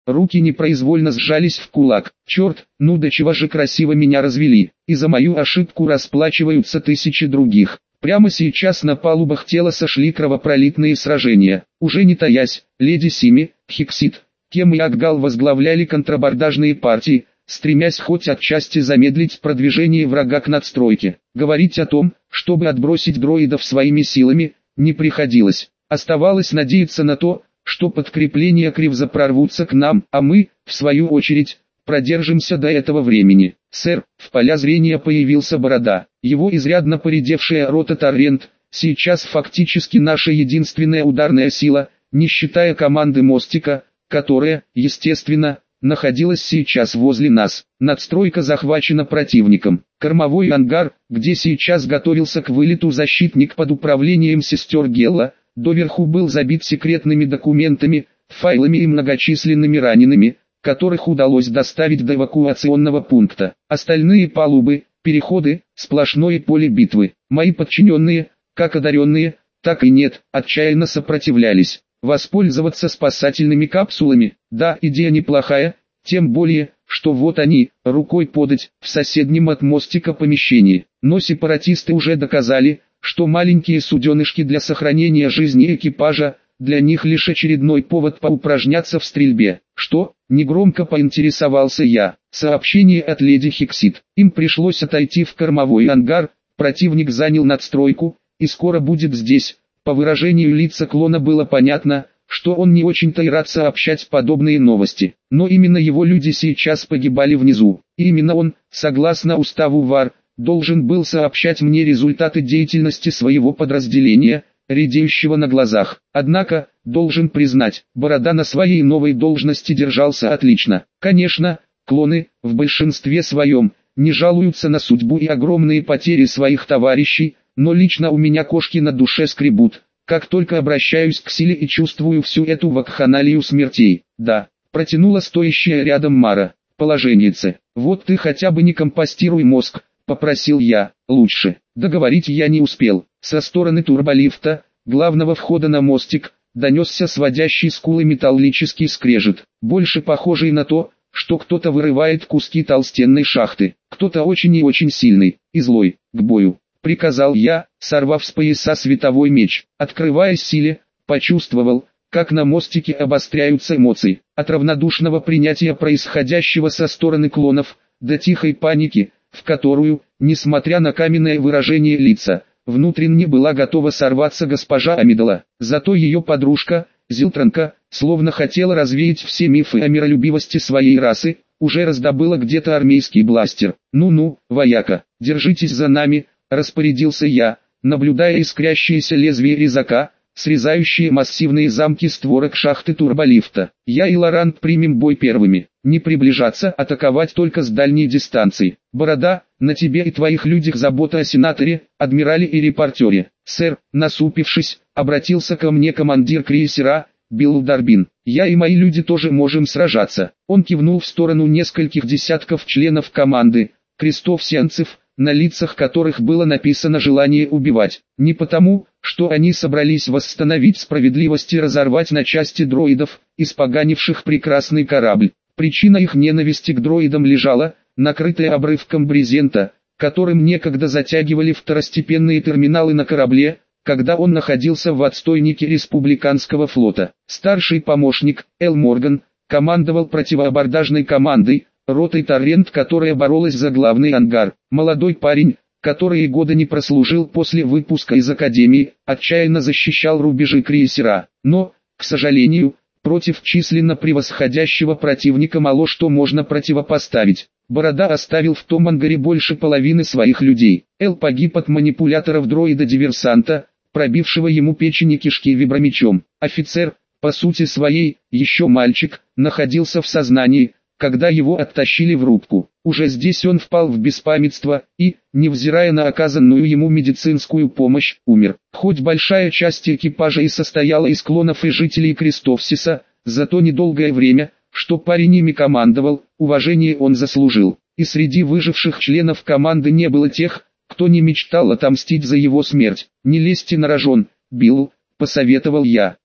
Руки непроизвольно сжались в кулак. Черт, ну до чего же красиво меня развели. И за мою ошибку расплачиваются тысячи других. Прямо сейчас на палубах тела сошли кровопролитные сражения. Уже не таясь, леди Сими, Хиксит, Кем и Акгал возглавляли контрабордажные партии, стремясь хоть отчасти замедлить продвижение врага к надстройке. Говорить о том, чтобы отбросить дроидов своими силами, не приходилось. Оставалось надеяться на то, что подкрепления Кривза прорвутся к нам, а мы, в свою очередь, продержимся до этого времени. Сэр, в поля зрения появился Борода. Его изрядно поредевшая рота Торрент, сейчас фактически наша единственная ударная сила, не считая команды мостика, которая, естественно, находилась сейчас возле нас. Надстройка захвачена противником. Кормовой ангар, где сейчас готовился к вылету защитник под управлением сестер Гелла, доверху был забит секретными документами, файлами и многочисленными ранеными, которых удалось доставить до эвакуационного пункта. Остальные палубы, переходы, сплошное поле битвы. Мои подчиненные, как одаренные, так и нет, отчаянно сопротивлялись. Воспользоваться спасательными капсулами, да, идея неплохая, тем более, что вот они, рукой подать, в соседнем от мостика помещении. Но сепаратисты уже доказали, что маленькие суденышки для сохранения жизни экипажа, для них лишь очередной повод поупражняться в стрельбе. Что? Негромко поинтересовался я. Сообщение от леди Хиксит. Им пришлось отойти в кормовой ангар, противник занял надстройку, и скоро будет здесь. По выражению лица клона было понятно, что он не очень-то и рад сообщать подобные новости. Но именно его люди сейчас погибали внизу. И именно он, согласно уставу ВАР, должен был сообщать мне результаты деятельности своего подразделения, редеющего на глазах. Однако, должен признать, Борода на своей новой должности держался отлично. Конечно, клоны, в большинстве своем, не жалуются на судьбу и огромные потери своих товарищей, но лично у меня кошки на душе скребут, как только обращаюсь к силе и чувствую всю эту вакханалию смертей. Да, протянула стоящая рядом Мара. Положеннице, вот ты хотя бы не компостируй мозг, попросил я. Лучше. Договорить я не успел. Со стороны турболифта, главного входа на мостик, донесся сводящий скулы металлический скрежет, больше похожий на то, что кто-то вырывает куски толстенной шахты. Кто-то очень и очень сильный, и злой. К бою, приказал я, сорвав с пояса световой меч. Открывая силе, почувствовал, как на мостике обостряются эмоции. От равнодушного принятия происходящего со стороны клонов, до тихой паники, в которую, несмотря на каменное выражение лица, внутренне была готова сорваться госпожа Амидала. Зато ее подружка, Зилтранка, словно хотела развеять все мифы о миролюбивости своей расы, уже раздобыла где-то армейский бластер. «Ну-ну, вояка, держитесь за нами», — распорядился я, наблюдая искрящееся лезвие резака, срезающие массивные замки створок шахты турболифта. Я и Лорант примем бой первыми. Не приближаться, атаковать только с дальней дистанции. Борода, на тебе и твоих людях забота о сенаторе, адмирале и репортере. Сэр, насупившись, обратился ко мне командир крейсера, Билл Дарбин. Я и мои люди тоже можем сражаться. Он кивнул в сторону нескольких десятков членов команды, крестовсенцев, на лицах которых было написано желание убивать. Не потому, что они собрались восстановить справедливость и разорвать на части дроидов, испоганивших прекрасный корабль. Причина их ненависти к дроидам лежала, накрытая обрывком брезента, которым некогда затягивали второстепенные терминалы на корабле, когда он находился в отстойнике республиканского флота. Старший помощник, Эл Морган, командовал противоабордажной командой, ротой Торрент, которая боролась за главный ангар. Молодой парень, который и года не прослужил после выпуска из академии, отчаянно защищал рубежи крейсера. Но, к сожалению, против численно превосходящего противника мало что можно противопоставить. Борода оставил в том ангаре больше половины своих людей. Эл погиб от манипуляторов дроида-диверсанта, пробившего ему печень и кишки вибромечом. Офицер, по сути своей, еще мальчик, находился в сознании, когда его оттащили в рубку. Уже здесь он впал в беспамятство и, невзирая на оказанную ему медицинскую помощь, умер. Хоть большая часть экипажа и состояла из клонов и жителей Крестовсиса, зато недолгое время, что парень ими командовал, уважение он заслужил. И среди выживших членов команды не было тех, кто не мечтал отомстить за его смерть. «Не лезьте на рожон, Билл», — посоветовал я.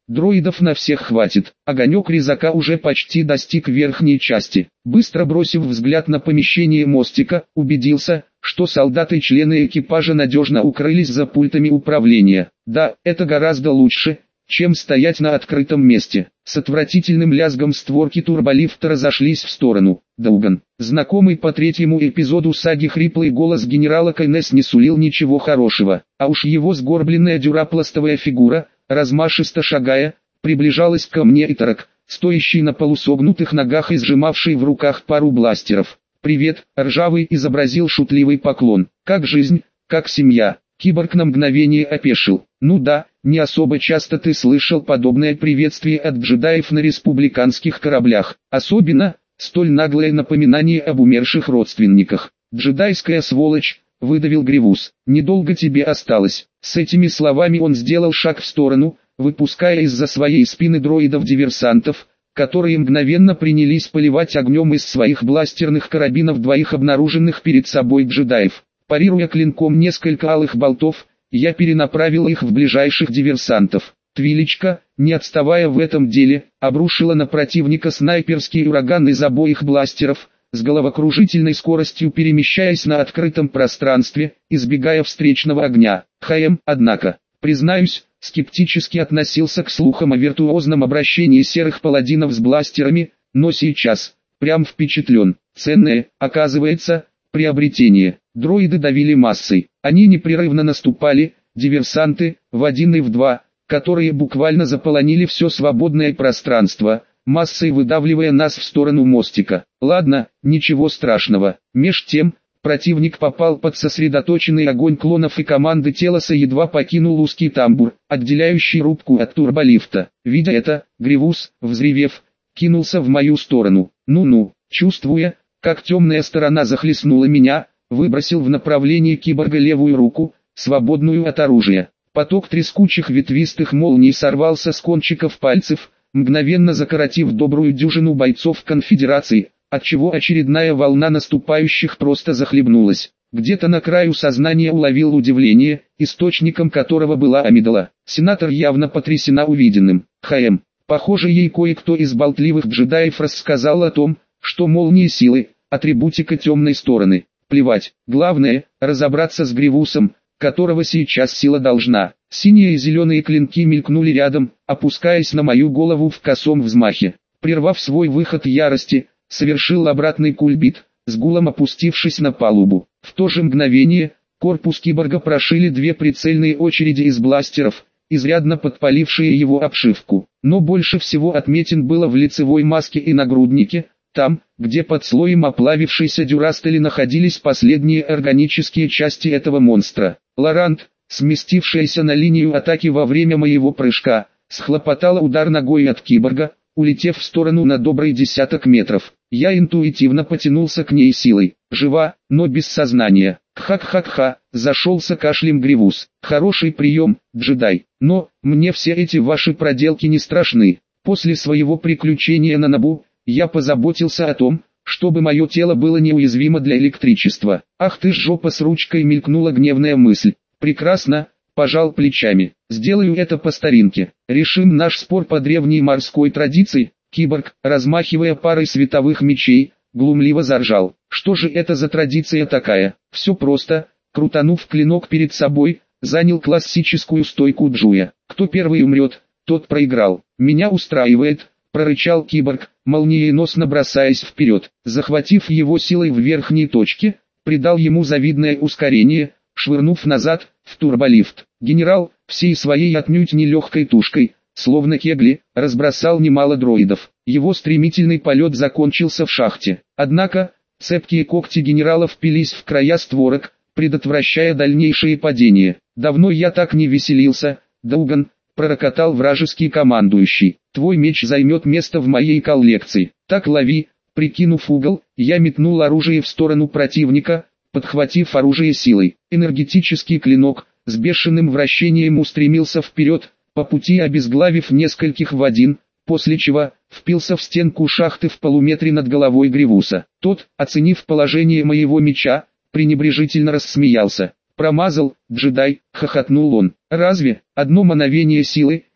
Дроидов на всех хватит. Огонек резака уже почти достиг верхней части. Быстро бросив взгляд на помещение мостика, убедился, что солдаты и члены экипажа надежно укрылись за пультами управления. Да, это гораздо лучше, чем стоять на открытом месте. С отвратительным лязгом створки турболифта разошлись в сторону. Дауган, знакомый по третьему эпизоду саги хриплый голос генерала Кайнес не сулил ничего хорошего, а уж его сгорбленная дюрапластовая фигура, размашисто шагая, приближалась ко мне и Тарак, стоящий на полусогнутых ногах и сжимавший в руках пару бластеров. «Привет», — Ржавый изобразил шутливый поклон. «Как жизнь, как семья?» Киборг на мгновение опешил. «Ну да, не особо часто ты слышал подобное приветствие от джедаев на республиканских кораблях, особенно столь наглое напоминание об умерших родственниках. Джедайская сволочь», — выдавил Гривус. «Недолго тебе осталось». С этими словами он сделал шаг в сторону, выпуская из-за своей спины дроидов-диверсантов, которые мгновенно принялись поливать огнем из своих бластерных карабинов двоих обнаруженных перед собой джедаев. Парируя клинком несколько алых болтов, я перенаправил их в ближайших диверсантов. Твилечка, не отставая в этом деле, обрушила на противника снайперский ураган из обоих бластеров, с головокружительной скоростью перемещаясь на открытом пространстве, избегая встречного огня. ХМ, однако, признаюсь, скептически относился к слухам о виртуозном обращении серых паладинов с бластерами, но сейчас, прям впечатлен. Ценное, оказывается, приобретение. Дроиды давили массой. Они непрерывно наступали, диверсанты, в один и в два, которые буквально заполонили все свободное пространство, массой выдавливая нас в сторону мостика. Ладно, ничего страшного. Меж тем, противник попал под сосредоточенный огонь клонов и команды Телоса едва покинул узкий тамбур, отделяющий рубку от турболифта. Видя это, Гривус, взревев, кинулся в мою сторону. Ну-ну, чувствуя, как темная сторона захлестнула меня, выбросил в направлении киборга левую руку, свободную от оружия. Поток трескучих ветвистых молний сорвался с кончиков пальцев, мгновенно закоротив добрую дюжину бойцов конфедерации, отчего очередная волна наступающих просто захлебнулась. Где-то на краю сознания уловил удивление, источником которого была амигдала. Сенатор явно потрясена увиденным. ХМ. Похоже, ей кое-кто из болтливых джедаев рассказал о том, что молнии силы – атрибутика темной стороны. Плевать, главное – разобраться с Гривусом, которого сейчас сила должна. Синие и зеленые клинки мелькнули рядом, опускаясь на мою голову в косом взмахе. Прервав свой выход ярости, совершил обратный кульбит, с гулом опустившись на палубу. В то же мгновение, корпус киборга прошили две прицельные очереди из бластеров, изрядно подпалившие его обшивку. Но больше всего отметин было в лицевой маске и нагруднике, там, где под слоем оплавившейся дюрастели находились последние органические части этого монстра. Лорант, сместившаяся на линию атаки во время моего прыжка, схлопотала удар ногой от киборга, улетев в сторону на добрый десяток метров. Я интуитивно потянулся к ней силой. Жива, но без сознания. Хак-хак-ха, зашелся кашлем Гривус. Хороший прием, джедай. Но, мне все эти ваши проделки не страшны. После своего приключения на Набу, я позаботился о том, чтобы мое тело было неуязвимо для электричества. Ах ты ж жопа с ручкой, мелькнула гневная мысль. Прекрасно, пожал плечами. Сделаю это по старинке. Решим наш спор по древней морской традиции. Киборг, размахивая парой световых мечей, глумливо заржал. Что же это за традиция такая? Все просто. Крутанув клинок перед собой, занял классическую стойку Джуя. Кто первый умрет, тот проиграл. Меня устраивает, прорычал киборг, молниеносно бросаясь вперед. Захватив его силой в верхней точке, придал ему завидное ускорение, швырнув назад, в турболифт. Генерал, всей своей отнюдь нелегкой тушкой, словно кегли, разбросал немало дроидов. Его стремительный полет закончился в шахте. Однако, цепкие когти генерала впились в края створок, предотвращая дальнейшие падения. «Давно я так не веселился, Дауган», — пророкотал вражеский командующий. «Твой меч займет место в моей коллекции. Так лови». Прикинув угол, я метнул оружие в сторону противника, подхватив оружие силой. Энергетический клинок, с бешеным вращением устремился вперед, по пути обезглавив нескольких в один, после чего впился в стенку шахты в полуметре над головой Гривуса. Тот, оценив положение моего меча, пренебрежительно рассмеялся. «Промазал, джедай», — хохотнул он. «Разве? Одно мановение силы,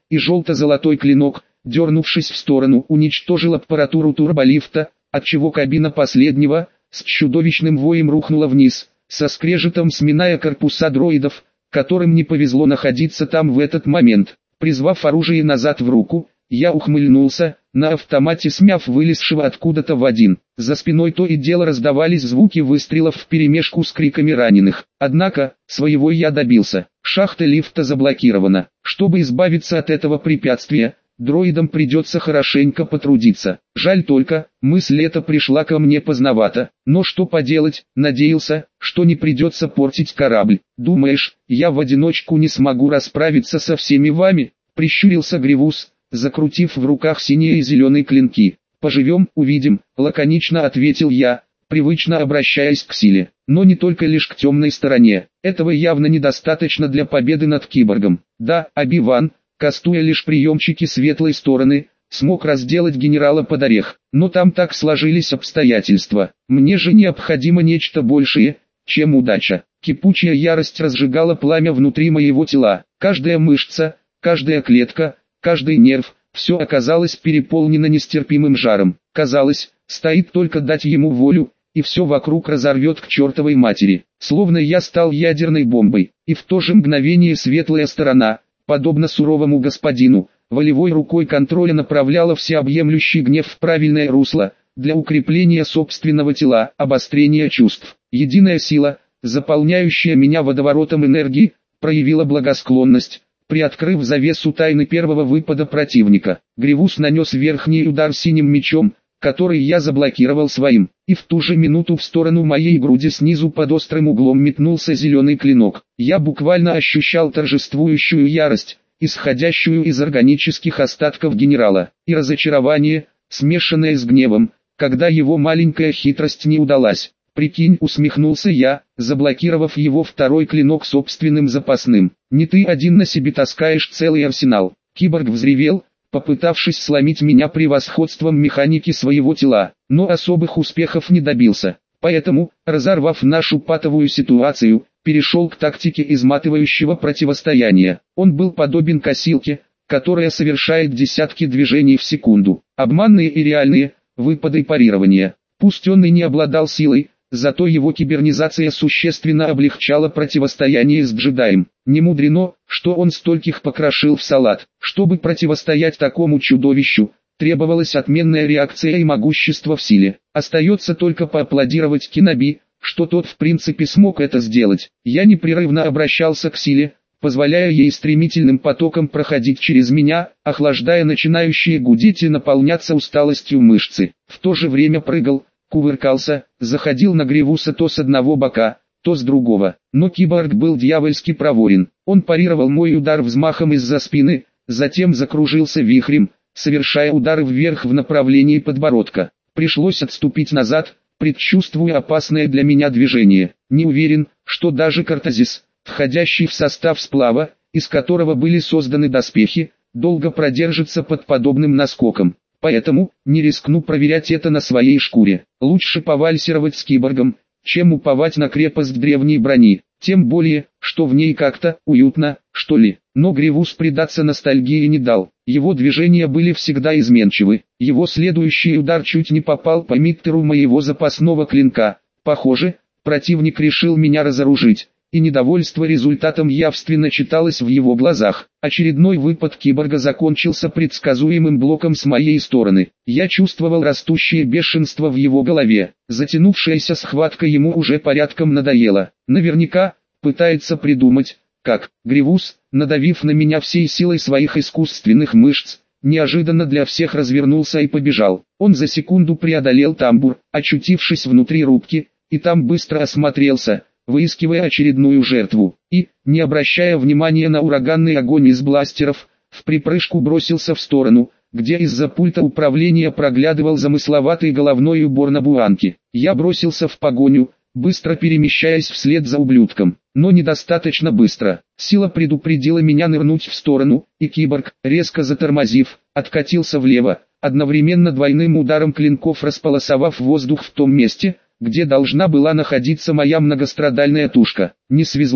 и желто-золотой клинок, дернувшись в сторону, уничтожил аппаратуру турболифта, отчего кабина последнего, с чудовищным воем рухнула вниз, со скрежетом сминая корпуса дроидов, которым не повезло находиться там в этот момент. Призвав оружие назад в руку, я ухмыльнулся, на автомате смяв вылезшего откуда-то Вадин. За спиной то и дело раздавались звуки выстрелов вперемешку с криками раненых. Однако, своего я добился. Шахта лифта заблокирована. Чтобы избавиться от этого препятствия, дроидам придется хорошенько потрудиться. Жаль только, мысль эта пришла ко мне поздновато. Но что поделать, надеялся, что не придется портить корабль. Думаешь, я в одиночку не смогу расправиться со всеми вами? Прищурился Гривус, закрутив в руках синие и зеленые клинки. «Поживем, увидим», — лаконично ответил я, привычно обращаясь к силе. Но не только лишь к темной стороне. Этого явно недостаточно для победы над киборгом. Да, Оби-Ван, кастуя лишь приемчики светлой стороны, смог разделать генерала под орех. Но там так сложились обстоятельства. Мне же необходимо нечто большее, чем удача. Кипучая ярость разжигала пламя внутри моего тела. Каждая мышца, каждая клетка, каждый нерв, все оказалось переполнено нестерпимым жаром. Казалось, стоит только дать ему волю, и все вокруг разорвет к чертовой матери. Словно я стал ядерной бомбой, и в то же мгновение светлая сторона, подобно суровому господину, волевой рукой контроля направляла всеобъемлющий гнев в правильное русло, для укрепления собственного тела, обострения чувств. Единая сила, заполняющая меня водоворотом энергии, проявила благосклонность, приоткрыв завесу тайны первого выпада противника. Гривус нанес верхний удар синим мечом, который я заблокировал своим, и в ту же минуту в сторону моей груди снизу под острым углом метнулся зеленый клинок. Я буквально ощущал торжествующую ярость, исходящую из органических остатков генерала, и разочарование, смешанное с гневом, когда его маленькая хитрость не удалась. «Прикинь», — усмехнулся я, заблокировав его второй клинок собственным запасным. «Не ты один на себе таскаешь целый арсенал». Киборг взревел, попытавшись сломить меня превосходством механики своего тела, но особых успехов не добился. Поэтому, разорвав нашу патовую ситуацию, перешел к тактике изматывающего противостояния. Он был подобен косилке, которая совершает десятки движений в секунду. Обманные и реальные, выпады парирования. Пусть он и не обладал силой, зато его кибернизация существенно облегчала противостояние с джедаем. Не мудрено, что он стольких покрошил в салат. Чтобы противостоять такому чудовищу, требовалась отменная реакция и могущество в силе. Остается только поаплодировать Кеноби, что тот в принципе смог это сделать. Я непрерывно обращался к силе, позволяя ей стремительным потоком проходить через меня, охлаждая начинающие гудеть и наполняться усталостью мышцы. В то же время прыгал, кувыркался, заходил на Гривуса то с одного бока, то с другого. Но киборг был дьявольски проворен. Он парировал мой удар взмахом из-за спины, затем закружился вихрем, совершая удары вверх в направлении подбородка. Пришлось отступить назад, предчувствуя опасное для меня движение. Не уверен, что даже Картазис, входящий в состав сплава, из которого были созданы доспехи, долго продержится под подобным наскоком. Поэтому, не рискну проверять это на своей шкуре. Лучше повальсировать с киборгом, чем уповать на крепость древней брони. Тем более, что в ней как-то уютно, что ли. Но Гривус предаться ностальгии не дал. Его движения были всегда изменчивы. Его следующий удар чуть не попал по миттеру моего запасного клинка. Похоже, противник решил меня разоружить, и недовольство результатом явственно читалось в его глазах. Очередной выпад киборга закончился предсказуемым блоком с моей стороны. Я чувствовал растущее бешенство в его голове. Затянувшаяся схватка ему уже порядком надоела. Наверняка пытается придумать, как. Гривус, надавив на меня всей силой своих искусственных мышц, неожиданно для всех развернулся и побежал. Он за секунду преодолел тамбур, очутившись внутри рубки, и там быстро осмотрелся, выискивая очередную жертву, и, не обращая внимания на ураганный огонь из бластеров, в припрыжку бросился в сторону, где из-за пульта управления проглядывал замысловатый головной убор на буанке. Я бросился в погоню, быстро перемещаясь вслед за ублюдком, но недостаточно быстро. Сила предупредила меня нырнуть в сторону, и киборг, резко затормозив, откатился влево, одновременно двойным ударом клинков располосовав воздух в том месте, где должна была находиться моя многострадальная тушка. Не свезло,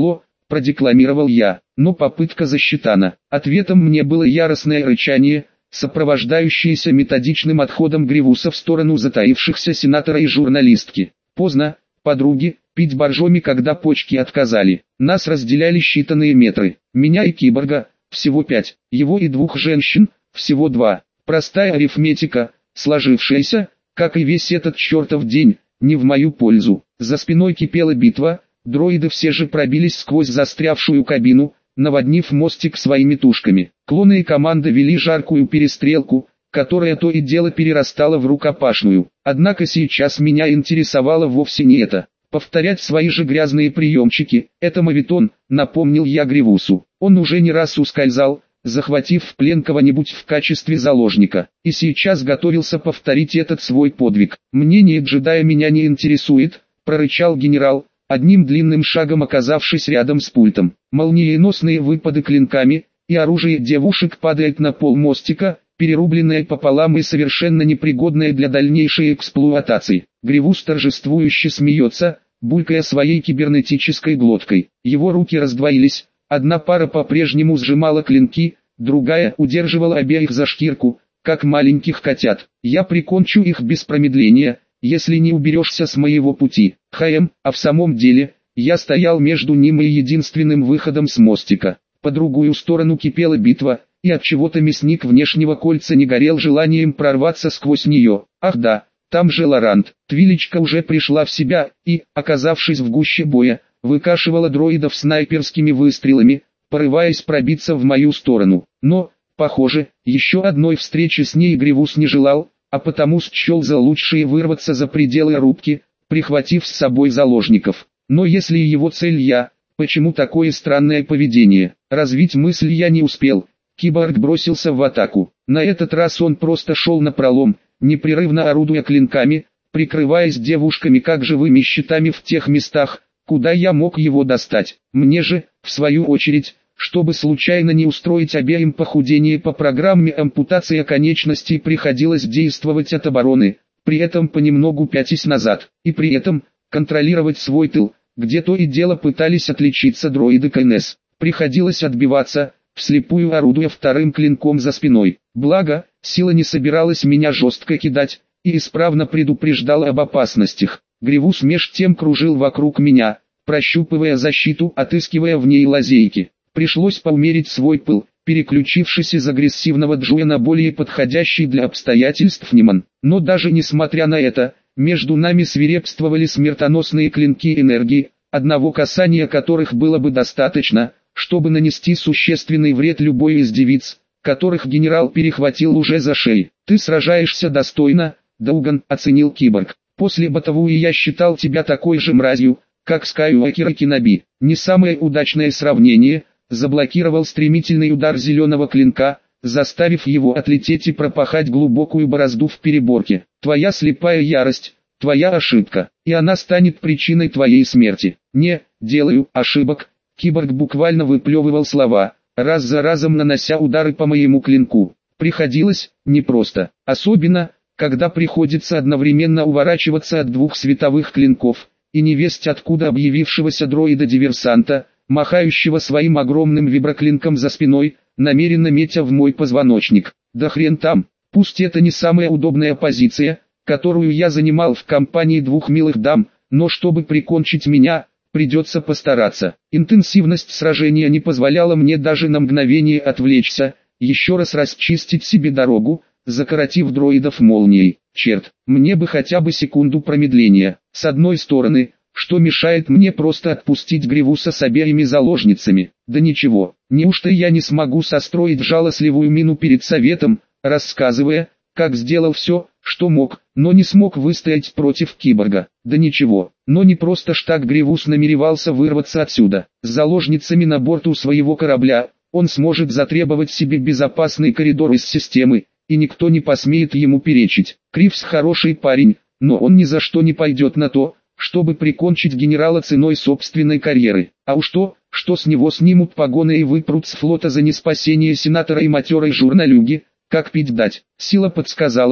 продекламировал я, но попытка засчитана. Ответом мне было яростное рычание, сопровождающееся методичным отходом Гривуса в сторону затаившихся сенатора и журналистки. Поздно, подруги, пить боржоми, когда почки отказали. Нас разделяли считанные метры. Меня и киборга, всего 5, его и 2 женщин, всего 2. Простая арифметика, сложившаяся, как и весь этот чертов день, не в мою пользу. За спиной кипела битва, дроиды все же пробились сквозь застрявшую кабину, наводнив мостик своими тушками. Клоны и команда вели жаркую перестрелку, которая то и дело перерастала в рукопашную. Однако сейчас меня интересовало вовсе не это. Повторять свои же грязные приемчики – это моветон, напомнил я Гривусу. Он уже не раз ускользал, захватив в плен кого-нибудь в качестве заложника, и сейчас готовился повторить этот свой подвиг. «Мнение джедая меня не интересует», – прорычал генерал, одним длинным шагом оказавшись рядом с пультом. Молниеносные выпады клинками, и оружие девушек падает на пол мостика, перерубленное пополам и совершенно непригодное для дальнейшей эксплуатации. Гривус торжествующе смеется, булькая своей кибернетической глоткой. Его руки раздвоились, одна пара по-прежнему сжимала клинки, другая удерживала обеих за шкирку, как маленьких котят. «Я прикончу их без промедления, если не уберешься с моего пути». А в самом деле, я стоял между ним и единственным выходом с мостика. По другую сторону кипела битва, и отчего-то мясник внешнего кольца не горел желанием прорваться сквозь нее. Ах да, там же Лорант. Твилечка уже пришла в себя и, оказавшись в гуще боя, выкашивала дроидов снайперскими выстрелами, порываясь пробиться в мою сторону. Но, похоже, еще одной встречи с ней Гривус не желал, а потому счел за лучшее вырваться за пределы рубки, прихватив с собой заложников. Но если его цель я, почему такое странное поведение? Развить мысль я не успел. Киборг бросился в атаку. На этот раз он просто шел напролом, непрерывно орудуя клинками, прикрываясь девушками как живыми щитами в тех местах, куда я мог его достать. Мне же, в свою очередь, чтобы случайно не устроить обеим похудение по программе ампутации конечностей, приходилось действовать от обороны, при этом понемногу пятясь назад, и при этом контролировать свой тыл, где то и дело пытались отличиться дроиды КНС. Приходилось отбиваться, вслепую орудуя вторым клинком за спиной. Благо, сила не собиралась меня жестко кидать, и исправно предупреждала об опасностях. Гривус меж тем кружил вокруг меня, прощупывая защиту, отыскивая в ней лазейки. Пришлось поумерить свой пыл, переключившись из агрессивного Джуя на более подходящий для обстоятельств Ниман. Но даже несмотря на это, между нами свирепствовали смертоносные клинки энергии, одного касания которых было бы достаточно, чтобы нанести существенный вред любой из девиц, которых генерал перехватил уже за шеи. «Ты сражаешься достойно, Дауган», — оценил киборг. «После Батавуи я считал тебя такой же мразью, как Скайуокер и Киноби». Не самое удачное сравнение, заблокировал стремительный удар зеленого клинка, заставив его отлететь и пропахать глубокую борозду в переборке. «Твоя слепая ярость, твоя ошибка, и она станет причиной твоей смерти». «Не делаю ошибок». Киборг буквально выплевывал слова, раз за разом нанося удары по моему клинку. Приходилось, непросто, особенно, когда приходится одновременно уворачиваться от двух световых клинков, и невесть откуда объявившегося дроида-диверсанта, махающего своим огромным виброклинком за спиной, намеренно метя в мой позвоночник. Да хрен там, пусть это не самая удобная позиция, которую я занимал в компании двух милых дам, но чтобы прикончить меня, придется постараться. Интенсивность сражения не позволяла мне даже на мгновение отвлечься, еще раз расчистить себе дорогу, закоротив дроидов молнией. Черт, мне бы хотя бы секунду промедления. С одной стороны, что мешает мне просто отпустить Гривуса с обеими заложницами? Да ничего, неужто я не смогу состроить жалостливую мину перед советом, рассказывая, как сделал все, что мог, но не смог выстоять против киборга? Да ничего, но не просто ж так Гривус намеревался вырваться отсюда. С заложницами на борту своего корабля, он сможет затребовать себе безопасный коридор из системы, и никто не посмеет ему перечить. Кривс хороший парень, но он ни за что не пойдет на то, чтобы прикончить генерала ценой собственной карьеры. А уж то, что с него снимут погоны и выпрут с флота за неспасение сенатора и матерой журналюги, как пить дать. Сила подсказала,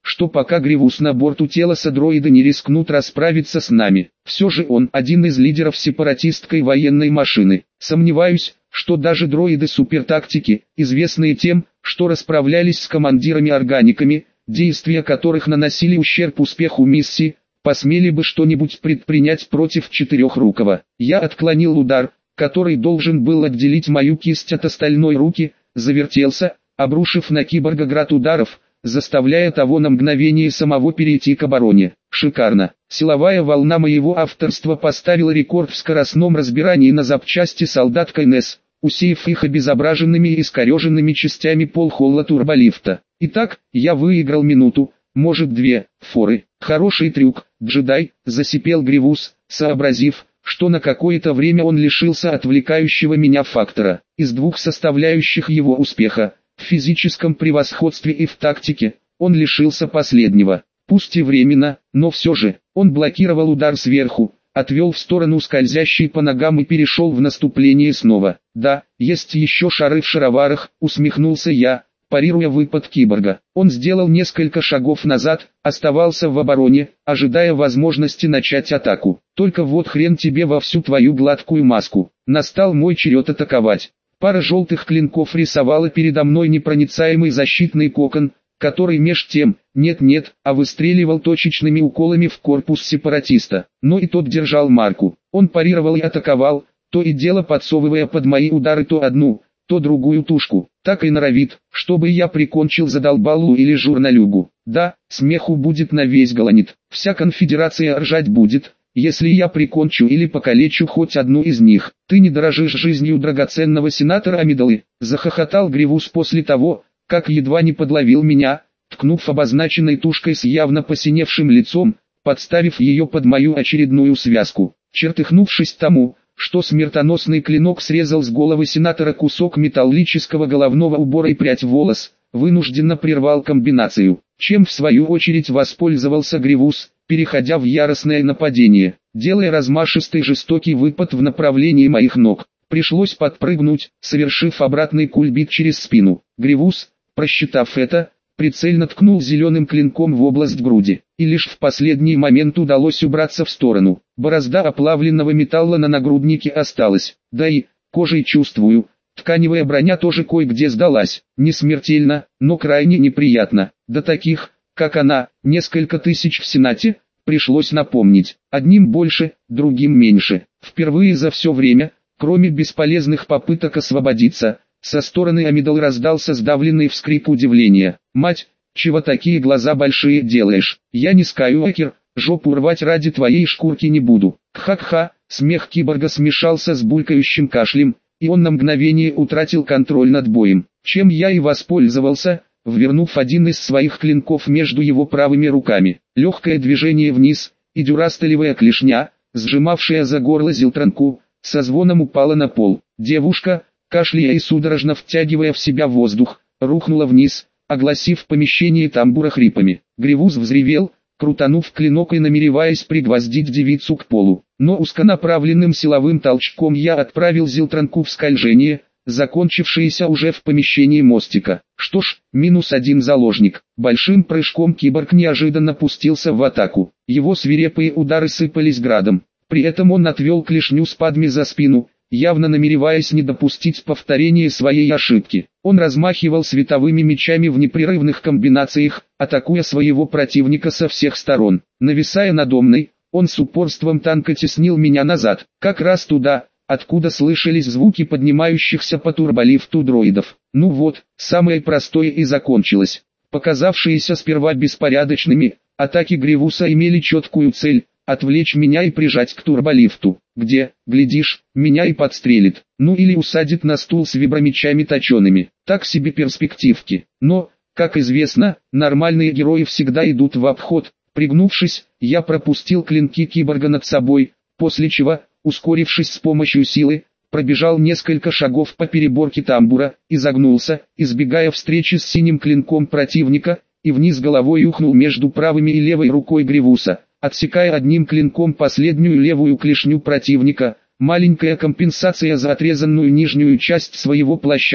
что пока Гривус на борту Телоса дроиды не рискнут расправиться с нами. Все же он один из лидеров сепаратистской военной машины. Сомневаюсь, что даже дроиды супертактики, известные тем, что расправлялись с командирами-органиками, действия которых наносили ущерб успеху миссии, посмели бы что-нибудь предпринять против Четырехрукого. Я отклонил удар, который должен был отделить мою кисть от остальной руки, завертелся, обрушив на киборга град ударов, заставляя того на мгновение самого перейти к обороне. Шикарно. Силовая волна моего авторства поставила рекорд в скоростном разбирании на запчасти солдат КНС, усеяв их обезображенными и искореженными частями полхолла турболифта. Итак, я выиграл минуту, может две, форы. Хороший трюк, джедай, засипел Гривус, сообразив, что на какое-то время он лишился отвлекающего меня фактора. Из двух составляющих его успеха, в физическом превосходстве и в тактике, он лишился последнего. Пусть и временно, но все же, он блокировал удар сверху, отвел в сторону скользящий по ногам и перешел в наступление снова. Да, есть еще шары в шароварах, усмехнулся я, парируя выпад киборга. Он сделал несколько шагов назад, оставался в обороне, ожидая возможности начать атаку. Только вот хрен тебе во всю твою гладкую маску. Настал мой черед атаковать. Пара желтых клинков рисовала передо мной непроницаемый защитный кокон, который меж тем, нет-нет, а выстреливал точечными уколами в корпус сепаратиста. Но и тот держал марку. Он парировал и атаковал, то и дело подсовывая под мои удары то одну, то другую тушку. Так и норовит, чтобы я прикончил задолбалу или журналюгу. Да, смеху будет на весь Галанит. Вся конфедерация ржать будет, если я прикончу или покалечу хоть одну из них. Ты не дорожишь жизнью драгоценного сенатора Амидалы, захохотал Гривус после того, как едва не подловил меня, ткнув обозначенной тушкой с явно посиневшим лицом, подставив ее под мою очередную связку. Чертыхнувшись тому, что смертоносный клинок срезал с головы сенатора кусок металлического головного убора и прядь волос, вынужденно прервал комбинацию, чем в свою очередь воспользовался Гривус, переходя в яростное нападение, делая размашистый жестокий выпад в направлении моих ног. Пришлось подпрыгнуть, совершив обратный кульбит через спину. Гривус, просчитав это, прицельно ткнул зеленым клинком в область груди, и лишь в последний момент удалось убраться в сторону. Борозда оплавленного металла на нагруднике осталась, да и, кожей чувствую, тканевая броня тоже кое-где сдалась, не смертельно, но крайне неприятно. До таких, как она, несколько тысяч в Сенате, пришлось напомнить, одним больше, другим меньше. Впервые за все время, кроме бесполезных попыток освободиться, со стороны Амидалы раздался сдавленный вскрик удивления. «Мать, чего такие глаза большие делаешь? Я не Скайуокер, жопу рвать ради твоей шкурки не буду». Кха-кха, смех киборга смешался с булькающим кашлем, и он на мгновение утратил контроль над боем, чем я и воспользовался, ввернув один из своих клинков между его правыми руками. Легкое движение вниз, и дюрастелевая клешня, сжимавшая за горло Зилтранку, со звоном упала на пол. Девушка, кашляя и судорожно втягивая в себя воздух, рухнула вниз, огласив помещение тамбура хрипами. Гривус взревел, крутанув клинок и намереваясь пригвоздить девицу к полу. Но узконаправленным силовым толчком я отправил Зилтранку в скольжение, закончившееся уже в помещении мостика. Что ж, -1 заложник. Большим прыжком киборг неожиданно пустился в атаку. Его свирепые удары сыпались градом. При этом он отвел клешню с падми за спину, явно намереваясь не допустить повторения своей ошибки. Он размахивал световыми мечами в непрерывных комбинациях, атакуя своего противника со всех сторон. Нависая надо мной, он с упорством танка теснил меня назад, как раз туда, откуда слышались звуки поднимающихся по турболифту дроидов. Ну вот, самое простое и закончилось. Показавшиеся сперва беспорядочными, атаки Гривуса имели четкую цель — отвлечь меня и прижать к турболифту, где, глядишь, меня и подстрелит, ну или усадит на стул с вибромечами точеными. Так себе перспективки. Но, как известно, нормальные герои всегда идут в обход. Пригнувшись, я пропустил клинки киборга над собой, после чего, ускорившись с помощью силы, пробежал несколько шагов по переборке тамбура, изогнулся, избегая встречи с синим клинком противника, и вниз головой ухнул между правыми и левой рукой Гривуса, отсекая одним клинком последнюю левую клешню противника. Маленькая компенсация за отрезанную нижнюю часть своего плаща,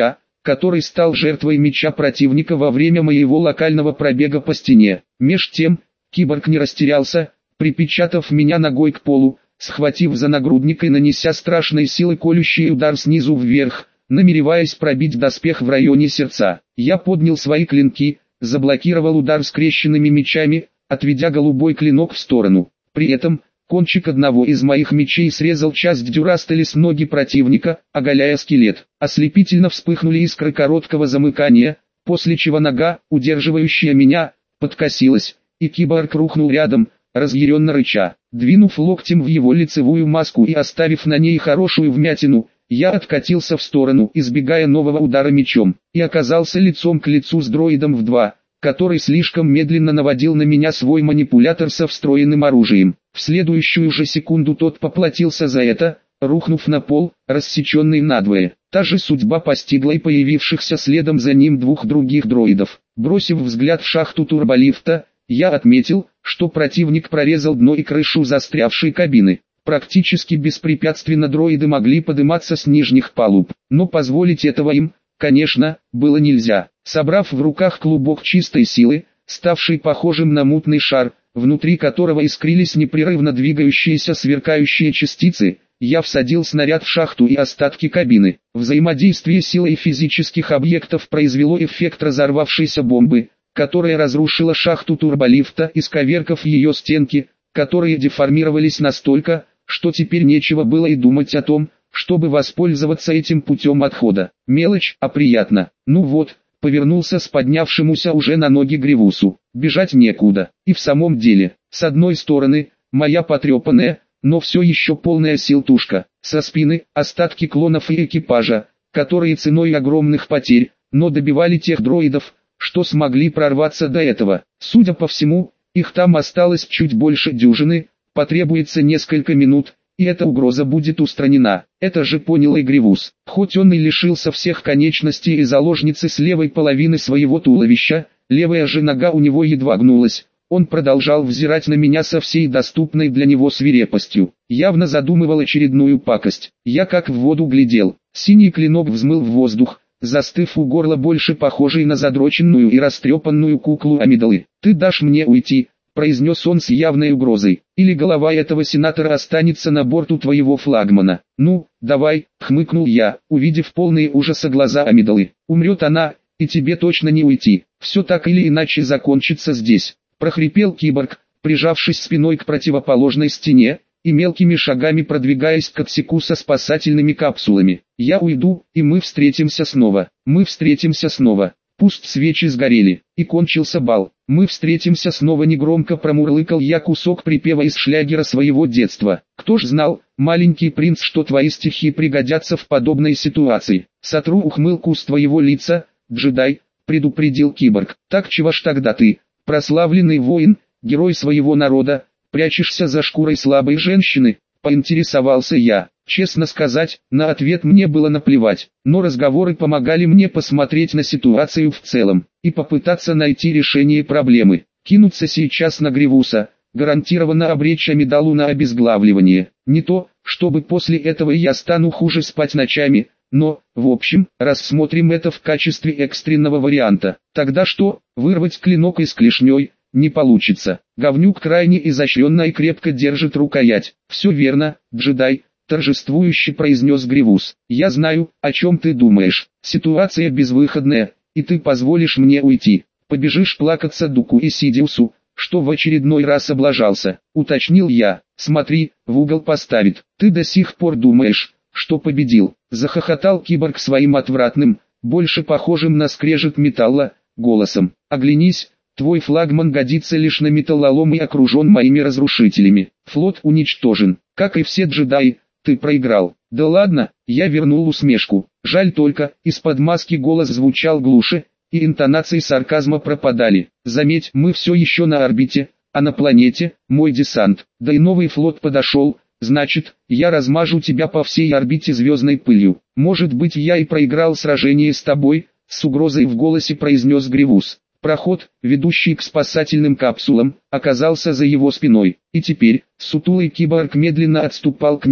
который стал жертвой меча противника во время моего локального пробега по стене. Меж тем, киборг не растерялся, припечатав меня ногой к полу, схватив за нагрудник и нанеся страшной силой колющий удар снизу вверх, намереваясь пробить доспех в районе сердца. Я поднял свои клинки, заблокировал удар скрещенными мечами, отведя голубой клинок в сторону. При этом, кончик одного из моих мечей срезал часть дюрастели с ноги противника, оголяя скелет. Ослепительно вспыхнули искры короткого замыкания, после чего нога, удерживающая меня, подкосилась, и киборг рухнул рядом, разъяренно рыча. Двинув локтем в его лицевую маску и оставив на ней хорошую вмятину, я откатился в сторону, избегая нового удара мечом, и оказался лицом к лицу с дроидом в 2, который слишком медленно наводил на меня свой манипулятор со встроенным оружием. В следующую же секунду тот поплатился за это, рухнув на пол, рассеченный надвое. Та же судьба постигла и появившихся следом за ним двух других дроидов. Бросив взгляд в шахту турболифта, я отметил, что противник прорезал дно и крышу застрявшей кабины. Практически беспрепятственно дроиды могли подниматься с нижних палуб, но позволить этого им, конечно, было нельзя. Собрав в руках клубок чистой силы, ставший похожим на мутный шар, внутри которого искрились непрерывно двигающиеся сверкающие частицы, я всадил снаряд в шахту и остатки кабины. Взаимодействие силы и физических объектов произвело эффект разорвавшейся бомбы, которая разрушила шахту турболифта, исковеркав ее стенки, которые деформировались настолько, что теперь нечего было и думать о том, чтобы воспользоваться этим путем отхода. Мелочь, а приятно. Ну вот, повернулся с поднявшемуся уже на ноги Гривусу. Бежать некуда. И в самом деле, с одной стороны, моя потрепанная, но все еще полная сил тушка. Со спины, остатки клонов и экипажа, которые ценой огромных потерь, но добивали тех дроидов, что смогли прорваться до этого. Судя по всему, их там осталось чуть больше дюжины, потребуется несколько минут, и эта угроза будет устранена. Это же понял и Гривус. Хоть он и лишился всех конечностей и заложницы с левой половины своего туловища, левая же нога у него едва гнулась, он продолжал взирать на меня со всей доступной для него свирепостью. Явно задумывал очередную пакость. Я как в воду глядел. Синий клинок взмыл в воздух, застыв у горла, больше похожей на задроченную и растрепанную куклу Амидалы. «Ты дашь мне уйти», — произнес он с явной угрозой, — «или голова этого сенатора останется на борту твоего флагмана». «Ну, давай», — хмыкнул я, увидев полные ужаса глаза Амидалы. «Умрет она, и тебе точно не уйти. Все так или иначе закончится здесь», — прохрипел киборг, прижавшись спиной к противоположной стене и мелкими шагами продвигаясь к отсеку со спасательными капсулами. «Я уйду, и мы встретимся снова. Мы встретимся снова. Пусть свечи сгорели». И кончился бал. «Мы встретимся снова», негромко промурлыкал я кусок припева из шлягера своего детства. «Кто ж знал, маленький принц, что твои стихи пригодятся в подобной ситуации. Сотру ухмылку с твоего лица, джедай», — предупредил киборг. «Так чего ж тогда ты, прославленный воин, герой своего народа, прячешься за шкурой слабой женщины?» — поинтересовался я. Честно сказать, на ответ мне было наплевать, но разговоры помогали мне посмотреть на ситуацию в целом и попытаться найти решение проблемы. Кинуться сейчас на Гривуса, гарантированно обречь Амидалу на обезглавливание. Не то, чтобы после этого я стану хуже спать ночами, но, в общем, рассмотрим это в качестве экстренного варианта. Тогда что, вырвать клинок из клешней не получится. Говнюк крайне изощренно и крепко держит рукоять. «Все верно, джедай», — торжествующе произнес Гривус. «Я знаю, о чем ты думаешь. Ситуация безвыходная, и ты позволишь мне уйти. Побежишь плакаться Дуку и Сидиусу, что в очередной раз облажался», — уточнил я. «Смотри, в угол поставит. Ты до сих пор думаешь, что победил?» — захохотал киборг своим отвратным, больше похожим на скрежет металла, голосом. «Оглянись, твой флагман годится лишь на металлолом и окружен моими разрушителями. Флот уничтожен. Как и все джедаи, ты проиграл». «Да ладно», — я вернул усмешку. «Жаль только, из-под маски голос звучал глуше, и интонации сарказма пропадали. Заметь, мы все еще на орбите, а на планете мой десант. Да и новый флот подошел, значит, я размажу тебя по всей орбите звездной пылью. Может быть, я и проиграл сражение с тобой», — с угрозой в голосе произнес Гривус. Проход, ведущий к спасательным капсулам, оказался за его спиной, и теперь, сутулый киборг медленно отступал к ним,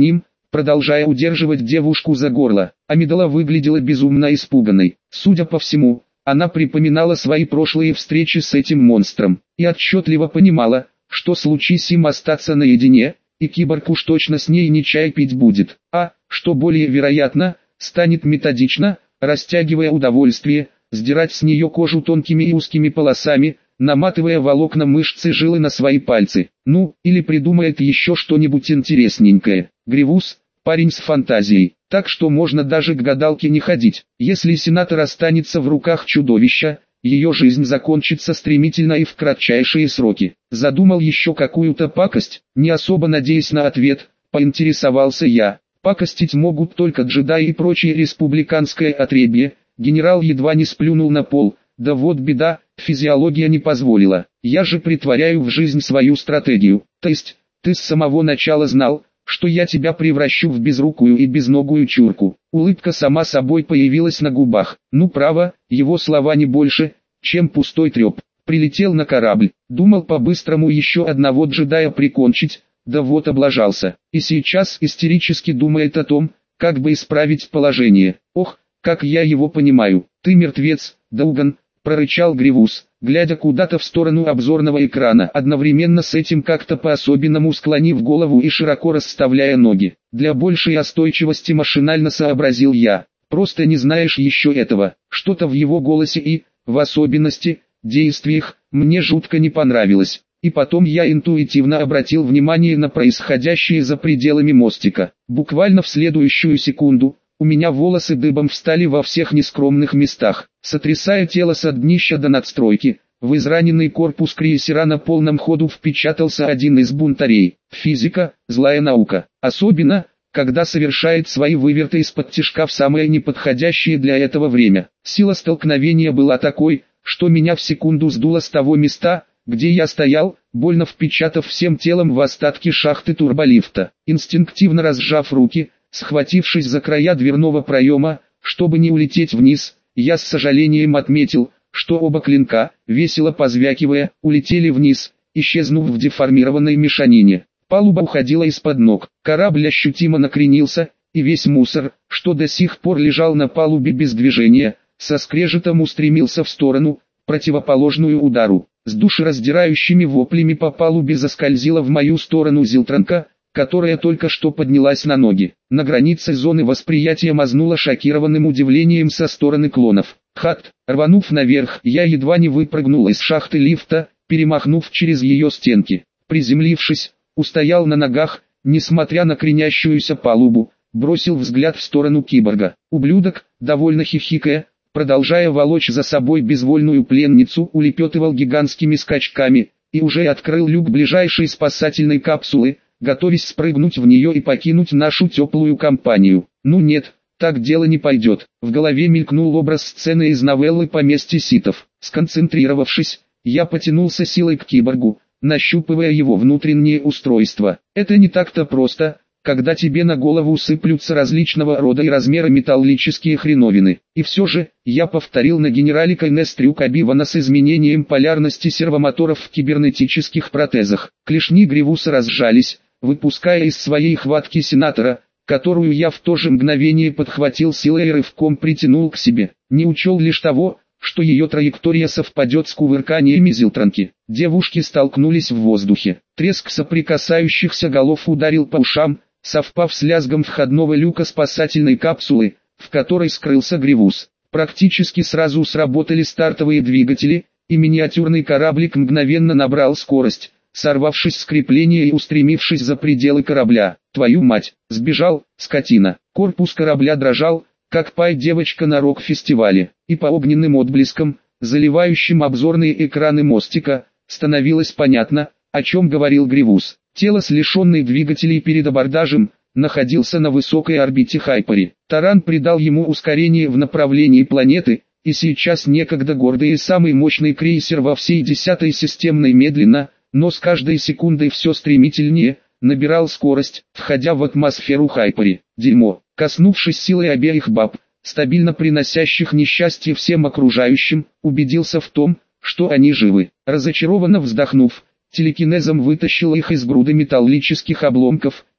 продолжая удерживать девушку за горло. Амидала выглядела безумно испуганной. Судя по всему, она припоминала свои прошлые встречи с этим монстром, и отчетливо понимала, что случись им остаться наедине, и киборг уж точно с ней не чай пить будет, а, что более вероятно, станет методично, растягивая удовольствие, сдирать с нее кожу тонкими и узкими полосами, наматывая волокна мышц и жилы на свои пальцы. Ну, или придумает еще что-нибудь интересненькое. Гривус – парень с фантазией, так что можно даже к гадалке не ходить. Если сенатор останется в руках чудовища, ее жизнь закончится стремительно и в кратчайшие сроки. Задумал еще какую-то пакость, не особо надеясь на ответ, поинтересовался я. Пакостить могут только джедаи и прочее республиканское отребье. Генерал едва не сплюнул на пол. Да вот беда, физиология не позволила. Я же притворяю в жизнь свою стратегию. То есть, ты с самого начала знал, что я тебя превращу в безрукую и безногую чурку. Улыбка сама собой появилась на губах. Ну право, его слова не больше, чем пустой треп. Прилетел на корабль, думал по-быстрому еще одного джедая прикончить, да вот облажался. И сейчас истерически думает о том, как бы исправить положение. Ох, как я его понимаю. Ты мертвец, Дауган, прорычал Гривус, глядя куда-то в сторону обзорного экрана, одновременно с этим как-то по-особенному склонив голову и широко расставляя ноги. Для большей остойчивости машинально сообразил я. Просто не знаешь еще этого. Что-то в его голосе и, в особенности, действиях, мне жутко не понравилось. И потом я интуитивно обратил внимание на происходящее за пределами мостика. Буквально в следующую секунду у меня волосы дыбом встали во всех нескромных местах, сотрясая тело со днища до надстройки. В израненный корпус крейсера на полном ходу впечатался один из бунтарей. Физика – злая наука, особенно, когда совершает свои выверты из-под тишка в самое неподходящее для этого время. Сила столкновения была такой, что меня в секунду сдуло с того места, где я стоял, больно впечатав всем телом в остатки шахты турболифта. Инстинктивно разжав руки, схватившись за края дверного проема, чтобы не улететь вниз, я с сожалением отметил, что оба клинка, весело позвякивая, улетели вниз, исчезнув в деформированной мешанине. Палуба уходила из-под ног, корабль ощутимо накренился, и весь мусор, что до сих пор лежал на палубе без движения, со скрежетом устремился в сторону, противоположную удару. С душераздирающими воплями по палубе заскользила в мою сторону Зилтранка, которая только что поднялась на ноги. На границе зоны восприятия мазнула шокированным удивлением со стороны клонов. Хат, рванув наверх, я едва не выпрыгнул из шахты лифта, перемахнув через ее стенки. Приземлившись, устоял на ногах, несмотря на кренящуюся палубу, бросил взгляд в сторону киборга. Ублюдок, довольно хихикая, продолжая волочь за собой безвольную пленницу, улепетывал гигантскими скачками, и уже открыл люк ближайшей спасательной капсулы, готовясь спрыгнуть в нее и покинуть нашу теплую компанию. Ну нет, так дело не пойдет. В голове мелькнул образ сцены из новеллы «Поместье ситов». Сконцентрировавшись, я потянулся силой к киборгу, нащупывая его внутреннее устройство. Это не так-то просто, когда тебе на голову сыплются различного рода и размера металлические хреновины. И все же, я повторил на генерале Кайнес трюк Оби-Вана с изменением полярности сервомоторов в кибернетических протезах. Клешни Гривуса разжались, выпуская из своей хватки сенатора, которую я в то же мгновение подхватил силой и рывком притянул к себе. Не учел лишь того, что ее траектория совпадет с кувырканиями Зилтранки. Девушки столкнулись в воздухе. Треск соприкасающихся голов ударил по ушам, совпав с лязгом входного люка спасательной капсулы, в которой скрылся Гривус. Практически сразу сработали стартовые двигатели, и миниатюрный кораблик мгновенно набрал скорость, сорвавшись с крепления и устремившись за пределы корабля. Твою мать, сбежал, скотина. Корпус корабля дрожал, как пай-девочка на рок-фестивале, и по огненным отблескам, заливающим обзорные экраны мостика, становилось понятно, о чем говорил Гривус. Тело с лишенной двигателей перед абордажем, находился на высокой орбите Хайпери. Таран придал ему ускорение в направлении планеты, и сейчас некогда гордый и самый мощный крейсер во всей 10-й системной медленно, но с каждой секундой все стремительнее, набирал скорость, входя в атмосферу Хайпери. Дерьмо. Коснувшись силой обеих баб, стабильно приносящих несчастье всем окружающим, убедился в том, что они живы. Разочарованно вздохнув, телекинезом вытащил их из груды металлических обломков,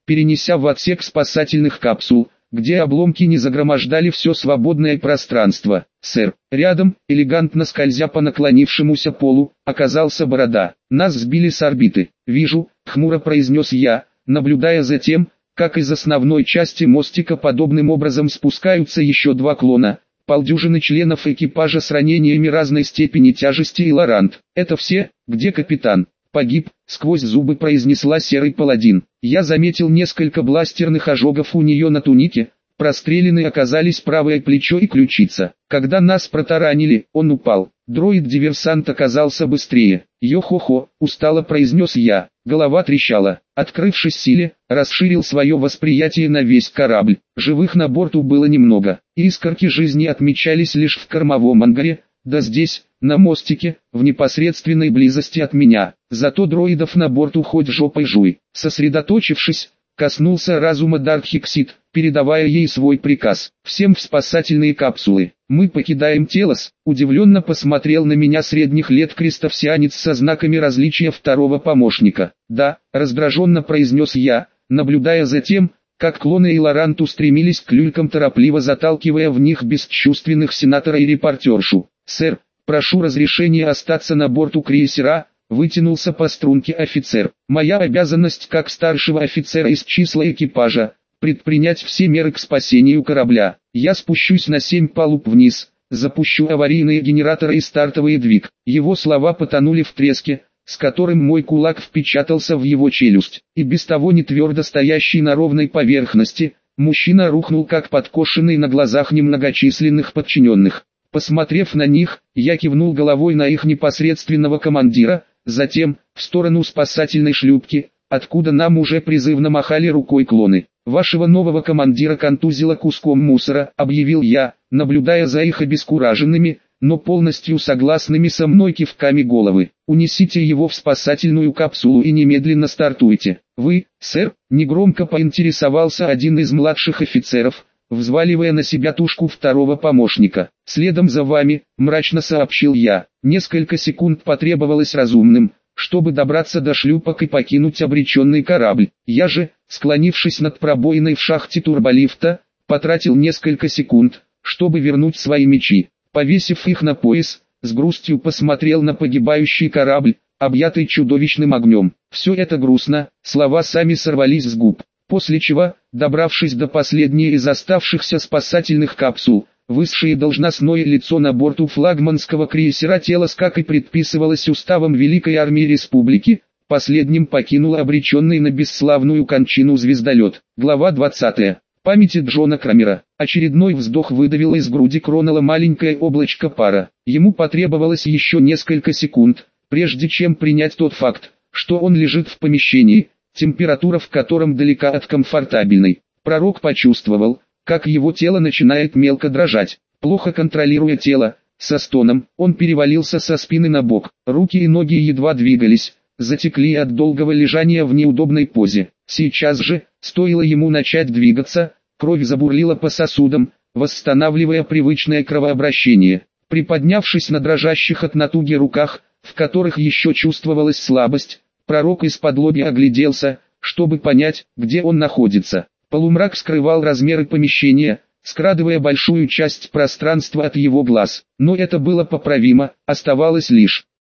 перенеся в отсек спасательных капсул, где обломки не загромождали все свободное пространство. «Сэр». Рядом, элегантно скользя по наклонившемуся полу, оказался Борода. «Нас сбили с орбиты». «Вижу», — хмуро произнес я, наблюдая за тем, как из основной части мостика подобным образом спускаются еще два клона, полдюжины членов экипажа с ранениями разной степени тяжести и Лорант. «Это все? Где капитан?» «Погиб», — сквозь зубы произнесла серый паладин. Я заметил несколько бластерных ожогов у нее на тунике, прострелены оказались правое плечо и ключица. Когда нас протаранили, он упал. Дроид-диверсант оказался быстрее. «Йо-хо-хо», — устало произнес я. Голова трещала. Открывшись силе, расширил свое восприятие на весь корабль. Живых на борту было немного. Искорки жизни отмечались лишь в кормовом ангаре, да здесь, на мостике, в непосредственной близости от меня. Зато дроидов на борту хоть жопой жуй. Сосредоточившись, коснулся разума Даркхиксид, передавая ей свой приказ. «Всем в спасательные капсулы. Мы покидаем Телос». Удивленно посмотрел на меня средних лет крестовсианец со знаками различия второго помощника. «Да», — раздраженно произнес я, наблюдая за тем, как клоны и Лорант устремились к люлькам, торопливо заталкивая в них бесчувственных сенатора и репортершу. «Сэр, прошу разрешения остаться на борту крейсера», — вытянулся по струнке офицер. «Моя обязанность как старшего офицера из числа экипажа — предпринять все меры к спасению корабля. Я спущусь на 7 палуб вниз, запущу аварийные генераторы и стартовый двиг». Его слова потонули в треске, с которым мой кулак впечатался в его челюсть. И без того не твердо стоящий на ровной поверхности, мужчина рухнул как подкошенный на глазах немногочисленных подчиненных. Посмотрев на них, я кивнул головой на их непосредственного командира, затем, в сторону спасательной шлюпки, откуда нам уже призывно махали рукой клоны. «Вашего нового командира контузило куском мусора», — объявил я, наблюдая за их обескураженными, но полностью согласными со мной кивками головы. «Унесите его в спасательную капсулу и немедленно стартуйте». «Вы, сэр?» — негромко поинтересовался один из младших офицеров, взваливая на себя тушку второго помощника. «Следом за вами», — мрачно сообщил я. Несколько секунд потребовалось разумным, чтобы добраться до шлюпок и покинуть обреченный корабль. Я же, склонившись над пробоиной в шахте турболифта, потратил несколько секунд, чтобы вернуть свои мечи. Повесив их на пояс, с грустью посмотрел на погибающий корабль, объятый чудовищным огнем. Все это грустно, слова сами сорвались с губ. После чего, добравшись до последней из оставшихся спасательных капсул, высшее должностное лицо на борту флагманского крейсера Телос, как и предписывалось уставом Великой Армии Республики, последним покинул обреченный на бесславную кончину звездолет. Глава 20. Памяти Джона Крамера. Очередной вздох выдавил из груди Кронала маленькое облачко пара. Ему потребовалось еще несколько секунд, прежде чем принять тот факт, что он лежит в помещении, температура в котором далека от комфортабельной. Пророк почувствовал, как его тело начинает мелко дрожать. Плохо контролируя тело, со стоном, он перевалился со спины на бок. Руки и ноги едва двигались, затекли от долгого лежания в неудобной позе. Сейчас же, стоило ему начать двигаться, кровь забурлила по сосудам, восстанавливая привычное кровообращение. Приподнявшись на дрожащих от натуги руках, в которых еще чувствовалась слабость, пророк из-под-лобья огляделся, чтобы понять, где он находится. Полумрак скрывал размеры помещения, скрадывая большую часть пространства от его глаз. Но это было поправимо, оставалось лишь